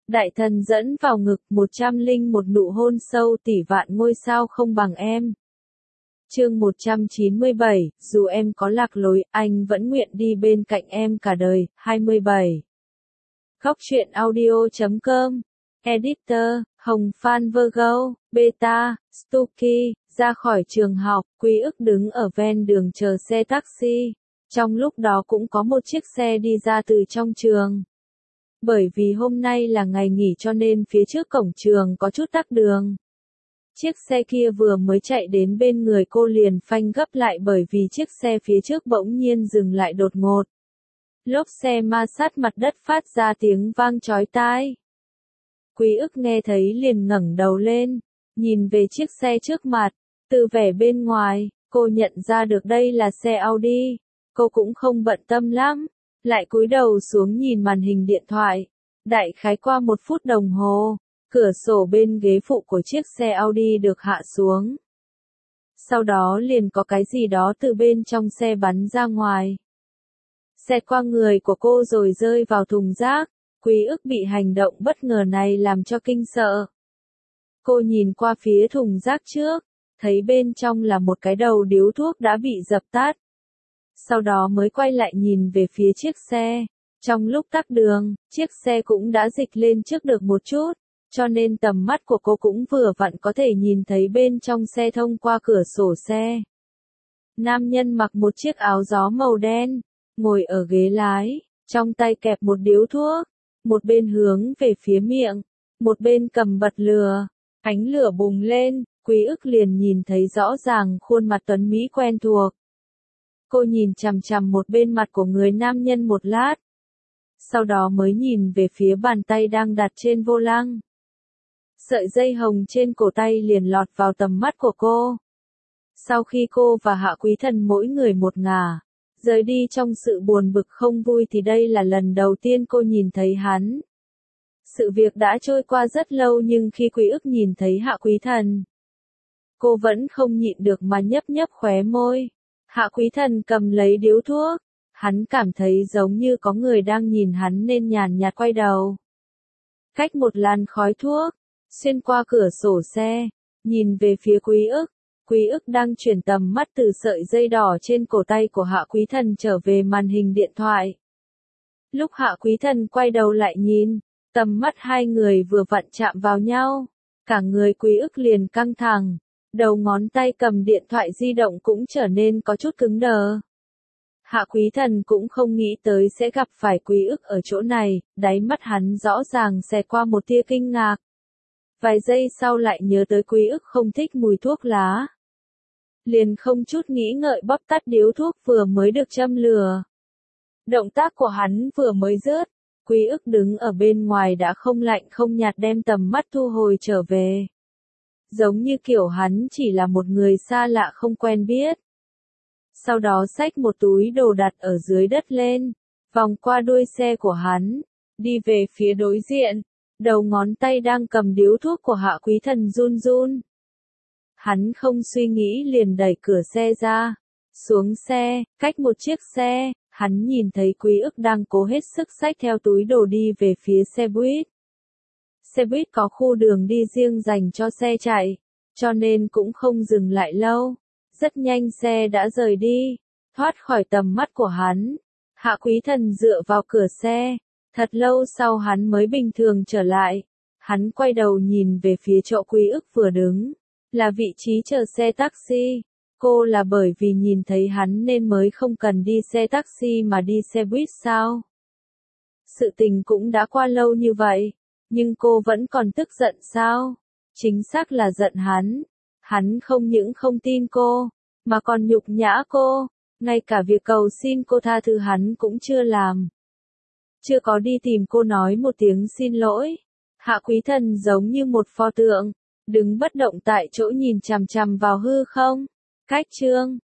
Đại thần dẫn vào ngực 101 nụ hôn sâu tỷ vạn ngôi sao không bằng em. Chương 197, dù em có lạc lối, anh vẫn nguyện đi bên cạnh em cả đời. 27. Góc truyện audio.com. Editor, Hồng Phan Virgo, Beta, Stucky. Ra khỏi trường học, Quý ức đứng ở ven đường chờ xe taxi. Trong lúc đó cũng có một chiếc xe đi ra từ trong trường. Bởi vì hôm nay là ngày nghỉ cho nên phía trước cổng trường có chút tắc đường. Chiếc xe kia vừa mới chạy đến bên người cô liền phanh gấp lại bởi vì chiếc xe phía trước bỗng nhiên dừng lại đột ngột. Lốp xe ma sát mặt đất phát ra tiếng vang chói tai. Quý ức nghe thấy liền ngẩng đầu lên, nhìn về chiếc xe trước mặt, từ vẻ bên ngoài, cô nhận ra được đây là xe Audi. Cô cũng không bận tâm lắm, lại cúi đầu xuống nhìn màn hình điện thoại. Đại khái qua 1 phút đồng hồ, cửa sổ bên ghế phụ của chiếc xe Audi được hạ xuống. Sau đó liền có cái gì đó từ bên trong xe bắn ra ngoài. Xẹt qua người của cô rồi rơi vào thùng rác. Quý ức bị hành động bất ngờ này làm cho kinh sợ. Cô nhìn qua phía thùng rác trước, thấy bên trong là một cái đầu điếu thuốc đã bị dập tắt. Sau đó mới quay lại nhìn về phía chiếc xe. Trong lúc tắc đường, chiếc xe cũng đã dịch lên trước được một chút, cho nên tầm mắt của cô cũng vừa vặn có thể nhìn thấy bên trong xe thông qua cửa sổ xe. Nam nhân mặc một chiếc áo gió màu đen, ngồi ở ghế lái, trong tay kẹp một điếu thuốc, một bên hướng về phía miệng, một bên cầm bật lửa. Ánh lửa bùng lên, Quý ức liền nhìn thấy rõ ràng khuôn mặt tuấn Mỹ quen thuộc. Cô nhìn chằm chằm một bên mặt của người nam nhân một lát. Sau đó mới nhìn về phía bàn tay đang đặt trên vô lăng. Sợi dây hồng trên cổ tay liền lọt vào tầm mắt của cô. Sau khi cô và Hạ Quý Thần mỗi người một ngả, rời đi trong sự buồn bực không vui thì đây là lần đầu tiên cô nhìn thấy hắn. Sự việc đã trôi qua rất lâu nhưng khi Quý ức nhìn thấy Hạ Quý Thần, cô vẫn không nhịn được mà nhấp nhấp khóe môi. Hạ Quý Thần cầm lấy điếu thuốc, hắn cảm thấy giống như có người đang nhìn hắn nên nhàn nhạt quay đầu. Cách một làn khói thuốc, xuyên qua cửa sổ xe, nhìn về phía Quý ức đang chuyển tầm mắt từ sợi dây đỏ trên cổ tay của Hạ Quý Thần trở về màn hình điện thoại. Lúc Hạ Quý Thần quay đầu lại nhìn, tầm mắt hai người vừa vặn chạm vào nhau, cả người Quý ức liền căng thẳng, đầu ngón tay cầm điện thoại di động cũng trở nên có chút cứng đờ. Hạ Quý Thần cũng không nghĩ tới sẽ gặp phải Quý ức ở chỗ này, đáy mắt hắn rõ ràng xẹt qua một tia kinh ngạc. Vài giây sau lại nhớ tới Quý ức không thích mùi thuốc lá. Liền không chút nghĩ ngợi bóp tắt điếu thuốc vừa mới được châm lửa. Động tác của hắn vừa mới dứt, Quý ức đứng ở bên ngoài đã không lạnh không nhạt đem tầm mắt thu hồi trở về. Giống như kiểu hắn chỉ là một người xa lạ không quen biết. Sau đó xách một túi đồ đặt ở dưới đất lên, vòng qua đuôi xe của hắn, đi về phía đối diện, đầu ngón tay đang cầm điếu thuốc của Hạ Quý Thần run run. Hắn không suy nghĩ liền đẩy cửa xe ra, xuống xe, cách một chiếc xe, hắn nhìn thấy Quý ức đang cố hết sức xách theo túi đồ đi về phía xe buýt. Xe buýt có khu đường đi riêng dành cho xe chạy, cho nên cũng không dừng lại lâu. Rất nhanh xe đã rời đi, thoát khỏi tầm mắt của hắn. Hạ Quý Thần dựa vào cửa xe, thật lâu sau hắn mới bình thường trở lại. Hắn quay đầu nhìn về phía chỗ Quý ức vừa đứng, là vị trí chờ xe taxi. Cô là bởi vì nhìn thấy hắn nên mới không cần đi xe taxi mà đi xe buýt sao? Sự tình cũng đã qua lâu như vậy, nhưng cô vẫn còn tức giận sao? Chính xác là giận hắn. Hắn không những không tin cô, mà còn nhục nhã cô, ngay cả việc cầu xin cô tha thứ hắn cũng chưa làm. Chưa có đi tìm cô nói một tiếng xin lỗi. Hạ Quý Thần giống như một pho tượng, đứng bất động tại chỗ nhìn chằm chằm vào hư không. Cách chương